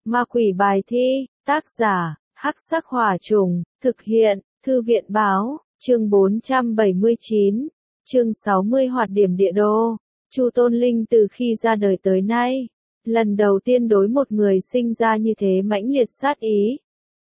Ma quỷ bài thi, tác giả, Hắc Sắc Hỏa Trùng, thực hiện, Thư viện Báo, chương 479, chương 60 Hoạt điểm địa đô. Chu Tôn Linh từ khi ra đời tới nay, lần đầu tiên đối một người sinh ra như thế mãnh liệt sát ý.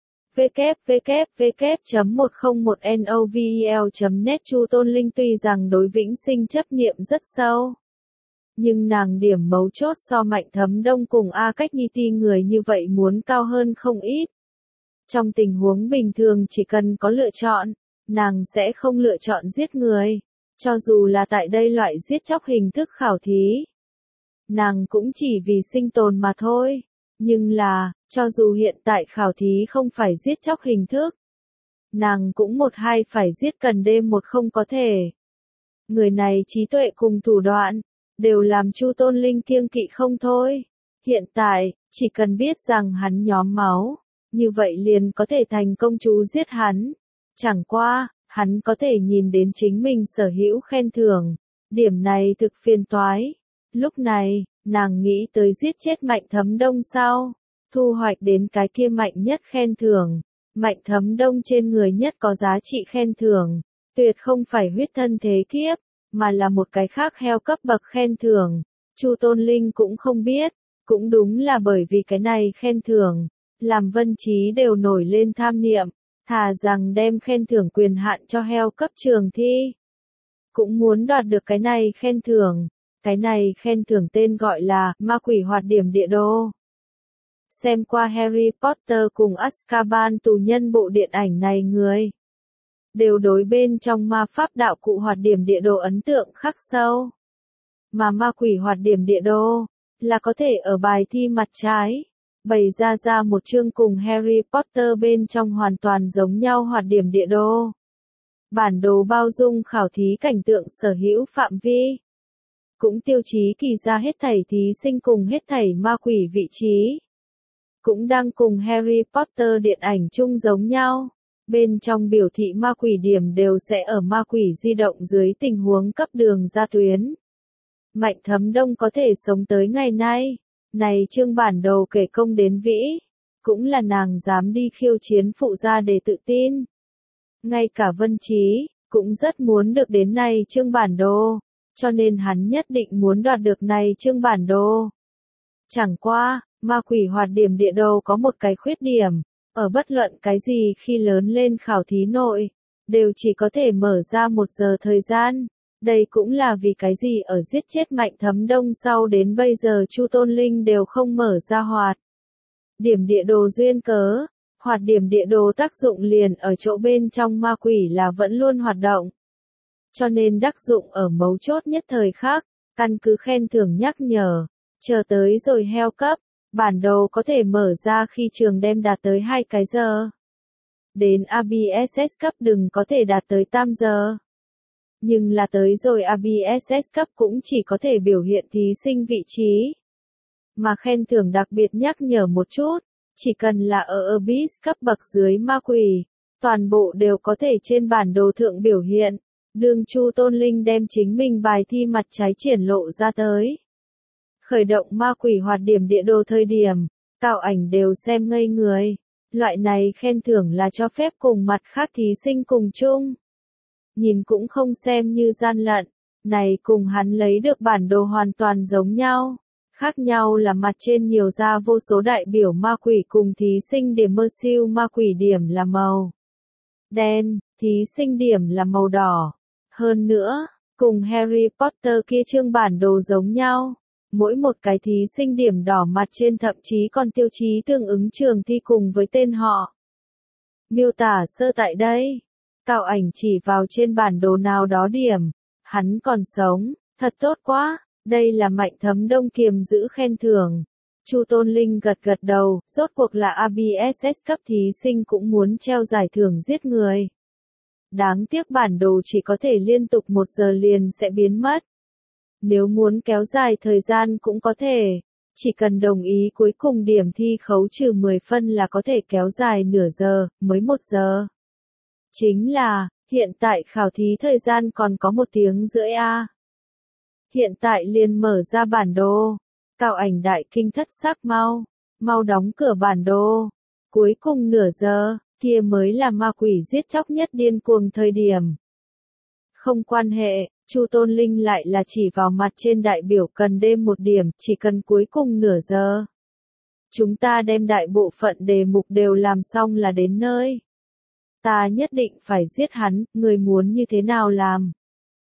www.101novel.net Chu Tôn Linh tuy rằng đối vĩnh sinh chấp niệm rất sâu, nhưng nàng điểm mấu chốt so Mạnh Thấm Đông cùng A Cách Nhi Ti người như vậy muốn cao hơn không ít. Trong tình huống bình thường chỉ cần có lựa chọn, nàng sẽ không lựa chọn giết người, cho dù là tại đây loại giết chóc hình thức khảo thí. Nàng cũng chỉ vì sinh tồn mà thôi, nhưng là, cho dù hiện tại khảo thí không phải giết chóc hình thức, nàng cũng một hai phải giết cần đêm một không có thể. Người này trí tuệ cùng thủ đoạn, đều làm Chu Tôn Linh kiêng kỵ không thôi. Hiện tại, chỉ cần biết rằng hắn nhóm máu, như vậy liền có thể thành công chú giết hắn. Chẳng qua, hắn có thể nhìn đến chính mình sở hữu khen thưởng, điểm này thực phiền toái. Lúc này, nàng nghĩ tới giết chết Mạnh Thấm Đông sau, thu hoạch đến cái kia mạnh nhất khen thưởng. Mạnh Thấm Đông trên người nhất có giá trị khen thưởng, tuyệt không phải huyết thân thế kiếp, mà là một cái khác heo cấp bậc khen thưởng. Chu Tôn Linh cũng không biết, cũng đúng là bởi vì cái này khen thưởng, làm Vân Trí đều nổi lên tham niệm, thà rằng đem khen thưởng quyền hạn cho heo cấp trường thi, cũng muốn đoạt được cái này khen thưởng. Cái này khen thưởng tên gọi là Ma Quỷ Hoạt điểm địa đô. Xem qua Harry Potter cùng Azkaban tù nhân bộ điện ảnh này người đều đối bên trong ma pháp đạo cụ hoạt điểm địa đồ ấn tượng khắc sâu. Mà Ma Quỷ Hoạt điểm địa đô là có thể ở bài thi mặt trái bày ra một chương cùng Harry Potter bên trong hoàn toàn giống nhau hoạt điểm địa đô. Bản đồ bao dung khảo thí cảnh tượng sở hữu phạm vi, cũng tiêu chí kỳ ra hết thảy thí sinh cùng hết thảy ma quỷ vị trí, cũng đang cùng Harry Potter điện ảnh chung giống nhau. Bên trong biểu thị ma quỷ điểm đều sẽ ở ma quỷ di động dưới tình huống cấp đường ra tuyến. Mạnh Thấm Đông có thể sống tới ngày nay, này chương bản đồ kể công đến vĩ, cũng là nàng dám đi khiêu chiến phụ gia để tự tin. Ngay cả Vân Trí, cũng rất muốn được đến này chương bản đồ, cho nên hắn nhất định muốn đoạt được này chương bản đồ. Chẳng qua, Ma Quỷ Hoạt điểm địa đồ có một cái khuyết điểm, ở bất luận cái gì khi lớn lên khảo thí nội, đều chỉ có thể mở ra 1 giờ thời gian. Đây cũng là vì cái gì ở giết chết Mạnh Thấm Đông sau đến bây giờ Chu Tôn Linh đều không mở ra hoạt điểm địa đồ duyên cớ. Hoạt điểm địa đồ tác dụng liền ở chỗ bên trong ma quỷ là vẫn luôn hoạt động, cho nên tác dụng ở mấu chốt nhất thời khắc, căn cứ khen thưởng nhắc nhở, chờ tới rồi heo cấp, bản đồ có thể mở ra khi trường đem đạt tới 2 cái giờ. Đến ABSS cấp đừng có thể đạt tới 8 giờ. Nhưng là tới rồi ABSS cấp cũng chỉ có thể biểu hiện thí sinh vị trí. Mà khen thưởng đặc biệt nhắc nhở một chút, chỉ cần là ở Abyss cấp bậc dưới ma quỷ, toàn bộ đều có thể trên bản đồ thượng biểu hiện. Đương Chu Tôn Linh đem chính mình bài thi mặt trái triển lộ ra tới. Khởi động Ma Quỷ Hoạt điểm địa đồ thời điểm, Cao Ảnh đều xem ngây người. Loại này khen thưởng là cho phép cùng mặt khác thí sinh cùng chung. Nhìn cũng không xem như gian lận, này cùng hắn lấy được bản đồ hoàn toàn giống nhau. Khác nhau là mặt trên nhiều ra vô số đại biểu ma quỷ cùng thí sinh điểm mơ siêu ma quỷ điểm là màu đen, thí sinh điểm là màu đỏ. Hơn nữa, cùng Harry Potter kia chương bản đồ giống nhau, mỗi một cái thí sinh điểm đỏ mặt trên thậm chí còn tiêu chí tương ứng trường thi cùng với tên họ. Miêu tả sơ tại đây, Cao Ảnh chỉ vào trên bản đồ nào đó điểm, hắn còn sống, thật tốt quá, đây là Mạnh Thấm Đông kiềm giữ khen thưởng. Chu Tôn Linh gật gật đầu, rốt cuộc là ABSS cấp thí sinh cũng muốn treo giải thưởng giết người. Đáng tiếc bản đồ chỉ có thể liên tục 1 giờ liền sẽ biến mất. Nếu muốn kéo dài thời gian cũng có thể, chỉ cần đồng ý cuối cùng điểm thi khấu trừ 10 phân là có thể kéo dài nửa giờ, mới 1 giờ. Chính là, hiện tại khảo thí thời gian còn có 1 tiếng rưỡi a. Hiện tại liền mở ra bản đồ, Cao Ảnh đại kinh thất sắc mau, mau đóng cửa bản đồ. Cuối cùng nửa giờ, kia mới là ma quỷ giết chóc nhất điên cuồng thời điểm. Không quan hệ, Chu Tôn Linh lại là chỉ vào mặt trên đại biểu cần đêm một điểm, chỉ cần cuối cùng nửa giờ. Chúng ta đem đại bộ phận đề mục đều làm xong là đến nơi. Ta nhất định phải giết hắn, người muốn như thế nào làm?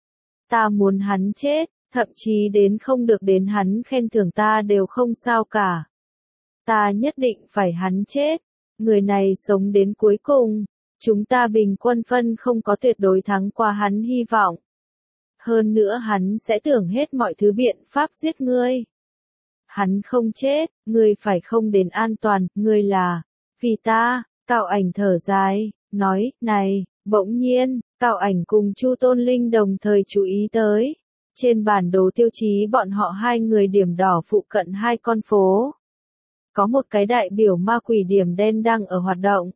Ta muốn hắn chết, thậm chí đến không được đến hắn khen thưởng ta đều không sao cả. Ta nhất định phải hắn chết, người này sống đến cuối cùng. Chúng ta bình quân phân không có tuyệt đối thắng qua hắn hy vọng. Hơn nữa hắn sẽ tưởng hết mọi thứ biện pháp giết ngươi. Hắn không chết, ngươi phải không đến an toàn, ngươi là, vì ta, Cao Ảnh thở dài, nói, này, bỗng nhiên, Cao Ảnh cùng Chu Tôn Linh đồng thời chú ý tới. Trên bản đồ tiêu chí bọn họ hai người điểm đỏ phụ cận hai con phố. Có một cái đại biểu ma quỷ điểm đen đang ở hoạt động.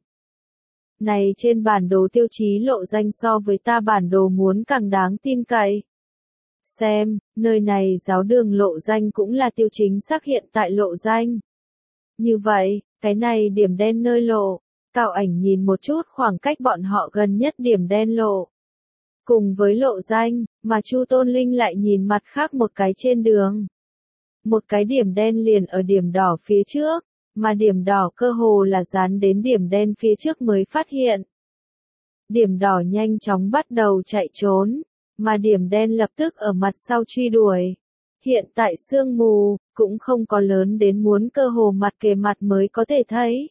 Này trên bản đồ tiêu chí lộ danh so với ta bản đồ muốn càng đáng tin cậy. Xem, nơi này giáo đường lộ danh cũng là tiêu chính xác hiện tại lộ danh. Như vậy, cái này điểm đen nơi lộ, Cao Ảnh nhìn một chút khoảng cách bọn họ gần nhất điểm đen lộ. Cùng với lộ danh, mà Chu Tôn Linh lại nhìn mặt khác một cái trên đường. Một cái điểm đen liền ở điểm đỏ phía trước, mà điểm đỏ cơ hồ là dán đến điểm đen phía trước mới phát hiện. Điểm đỏ nhanh chóng bắt đầu chạy trốn, mà điểm đen lập tức ở mặt sau truy đuổi. Hiện tại sương mù, cũng không có lớn đến muốn cơ hồ mặt kề mặt mới có thể thấy.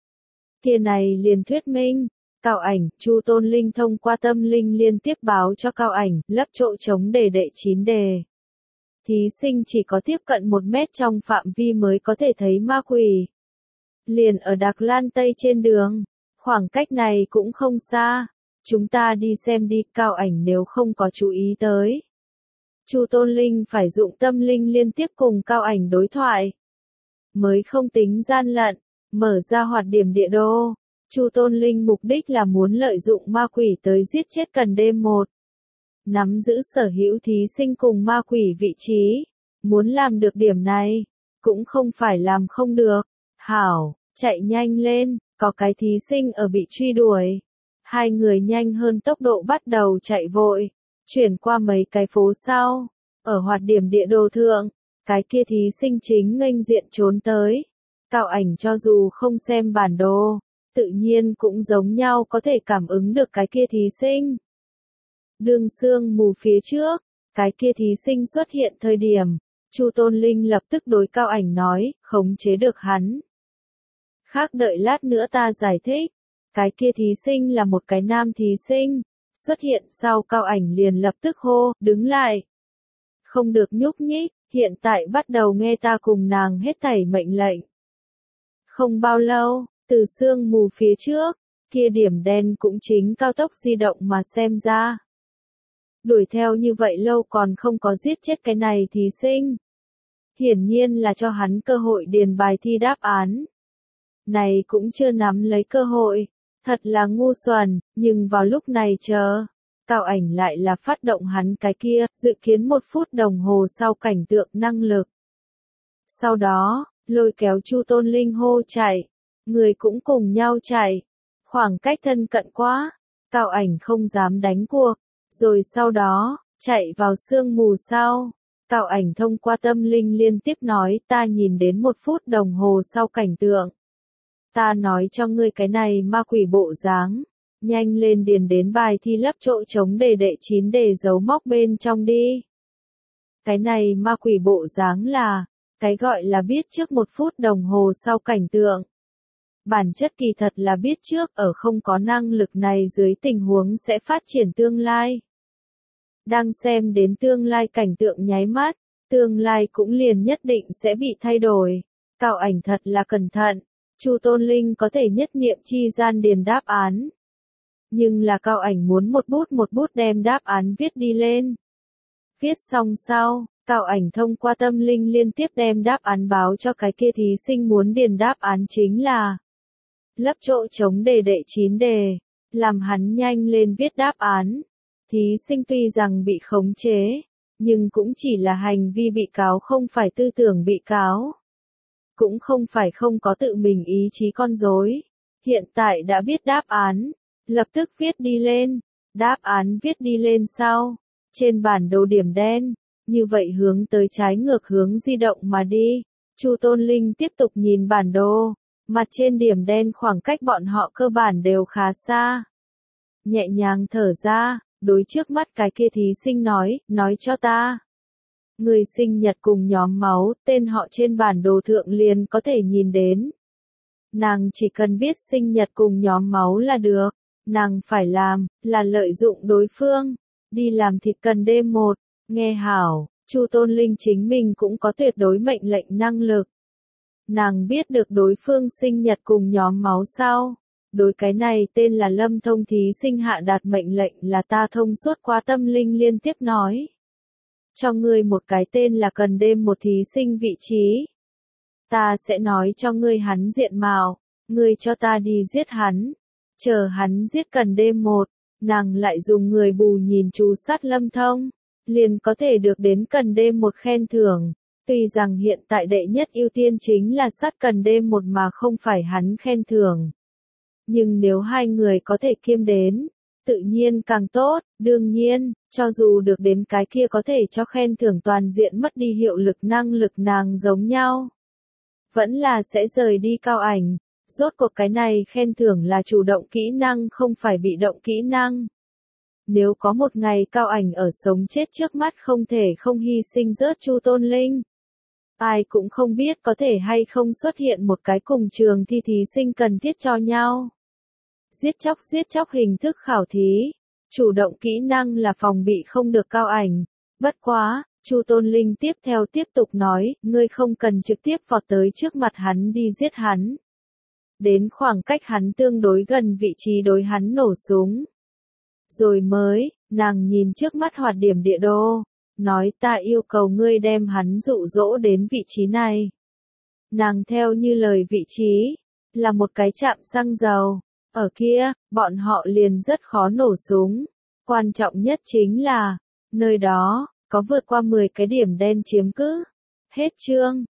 Kia này liền thuyết minh, Cao Ảnh, Chu Tôn Linh thông qua tâm linh liên tiếp báo cho Cao Ảnh, lấp chỗ trống đề đệ 9 đề. Thí sinh chỉ có tiếp cận 1 mét trong phạm vi mới có thể thấy ma quỷ. Liền ở Đạc Lan Tây trên đường, khoảng cách này cũng không xa. Chúng ta đi xem đi, Cao Ảnh nếu không có chú ý tới. Chu Tôn Linh phải dụng tâm linh liên tiếp cùng Cao Ảnh đối thoại. Mới không tính gian lận, mở ra hoạt điểm địa đồ. Chu Tôn Linh mục đích là muốn lợi dụng ma quỷ tới giết chết cần đêm một. Nắm giữ sở hữu thí sinh cùng ma quỷ vị trí. Muốn làm được điểm này, cũng không phải làm không được. Hảo, chạy nhanh lên, có cái thí sinh ở bị truy đuổi. Hai người nhanh hơn tốc độ bắt đầu chạy vội, chuyển qua mấy cái phố sau, ở hoạt điểm địa đồ thượng, cái kia thí sinh chính nghênh diện trốn tới. Cao Ảnh cho dù không xem bản đồ, tự nhiên cũng giống nhau có thể cảm ứng được cái kia thí sinh. Đường sương mù phía trước, cái kia thí sinh xuất hiện thời điểm, Chu Tôn Linh lập tức đối Cao Ảnh nói, khống chế được hắn. Khác đợi lát nữa ta giải thích. Cái kia thí sinh là một cái nam thí sinh, xuất hiện sau Cao Ảnh liền lập tức hô, đứng lại. Không được nhúc nhích, hiện tại bắt đầu nghe ta cùng nàng hết thảy mệnh lệnh. Không bao lâu, từ sương mù phía trước, kia điểm đen cũng chính cao tốc di động mà xem ra. Đuổi theo như vậy lâu còn không có giết chết cái này thí sinh. Hiển nhiên là cho hắn cơ hội điền bài thi đáp án. Này cũng chưa nắm lấy cơ hội. Thật là ngu xuẩn, nhưng vào lúc này chờ, Cao Ảnh lại là phát động hắn cái kia, dự kiến 1 phút đồng hồ sau cảnh tượng năng lực. Sau đó, lôi kéo Chu Tôn Linh hô chạy, người cũng cùng nhau chạy, khoảng cách thân cận quá, Cao Ảnh không dám đánh cuộc, rồi sau đó, chạy vào sương mù sau. Cao Ảnh thông qua tâm linh liên tiếp nói ta nhìn đến 1 phút đồng hồ sau cảnh tượng. Ta nói cho ngươi cái này ma quỷ bộ dáng, nhanh lên điền đến bài thi lấp chỗ trống đề đệ 9 đề dấu móc bên trong đi. Cái này ma quỷ bộ dáng là, cái gọi là biết trước 1 phút đồng hồ sau cảnh tượng. Bản chất kỳ thật là biết trước ở không có năng lực này dưới tình huống sẽ phát triển tương lai. Đang xem đến tương lai cảnh tượng nháy mắt, tương lai cũng liền nhất định sẽ bị thay đổi. Cao Ảnh thật là cẩn thận. Chu Tôn Linh có thể nhất niệm chi gian điền đáp án. Nhưng là Cao Ảnh muốn một bút đem đáp án viết đi lên. Viết xong sau, Cao Ảnh thông qua tâm linh liên tiếp đem đáp án báo cho cái kia thí sinh muốn điền đáp án chính là lấp chỗ trống đề đệ 9 đề, làm hắn nhanh lên viết đáp án. Thí sinh tuy rằng bị khống chế, nhưng cũng chỉ là hành vi bị cáo không phải tư tưởng bị cáo. cũng không phải không có tự mình ý chí con rối. Hiện tại đã biết đáp án, lập tức viết đi lên. Đáp án viết đi lên sau, trên bản đồ điểm đen, như vậy hướng tới trái ngược hướng di động mà đi. Chu Tôn Linh tiếp tục nhìn bản đồ, mặt trên điểm đen khoảng cách bọn họ cơ bản đều khá xa. Nhẹ nhàng thở ra, đối trước mắt cái kia thí sinh nói cho ta. Người sinh nhật cùng nhóm máu, tên họ trên bản đồ thượng liền có thể nhìn đến. Nàng chỉ cần biết sinh nhật cùng nhóm máu là được. Nàng phải làm, là lợi dụng đối phương. Đi làm thịt cần đêm một. Nghe hảo, Chu Tôn Linh chính mình cũng có tuyệt đối mệnh lệnh năng lực. Nàng biết được đối phương sinh nhật cùng nhóm máu sau. Đối cái này tên là Lâm Thông thí sinh hạ đạt mệnh lệnh là ta thông suốt qua tâm linh liên tiếp nói. Cho ngươi một cái tên là cần đêm một thí sinh vị trí. Ta sẽ nói cho ngươi hắn diện mạo, ngươi cho ta đi giết hắn. Chờ hắn giết cần đêm một, nàng lại dùng người bù nhìn chú sát Lâm Thông, liền có thể được đến cần đêm một khen thưởng. Tuy rằng hiện tại đệ nhất ưu tiên chính là sát cần đêm một mà không phải hắn khen thưởng. Nhưng nếu hai người có thể kiêm đến, tự nhiên càng tốt. Đương nhiên, cho dù được đến cái kia có thể cho khen thưởng toàn diện mất đi hiệu lực năng lực nàng giống nhau, vẫn là sẽ rời đi cao ảnh. Rốt cuộc cái này khen thưởng là chủ động kỹ năng không phải bị động kỹ năng. Nếu có một ngày cao ảnh ở sống chết trước mắt không thể không hy sinh rớt Chu Tôn Linh. Ai cũng không biết có thể hay không xuất hiện một cái cùng trường thi thí sinh cần thiết cho nhau. Giết chóc hình thức khảo thí. Chủ động kỹ năng là phòng bị không được cao ảnh. Bất quá, Chu Tôn Linh tiếp tục nói, ngươi không cần trực tiếp vọt tới trước mặt hắn đi giết hắn. Đến khoảng cách hắn tương đối gần vị trí đối hắn nổ súng. Rồi mới, nàng nhìn trước mắt hoạt điểm địa đồ, nói ta yêu cầu ngươi đem hắn dụ dỗ đến vị trí này. Nàng theo như lời vị trí, là một cái trạm xăng dầu. Ở kia, bọn họ liền rất khó nổ súng. Quan trọng nhất chính là, nơi đó, có vượt qua 10 cái điểm đen chiếm cứ. Hết chương.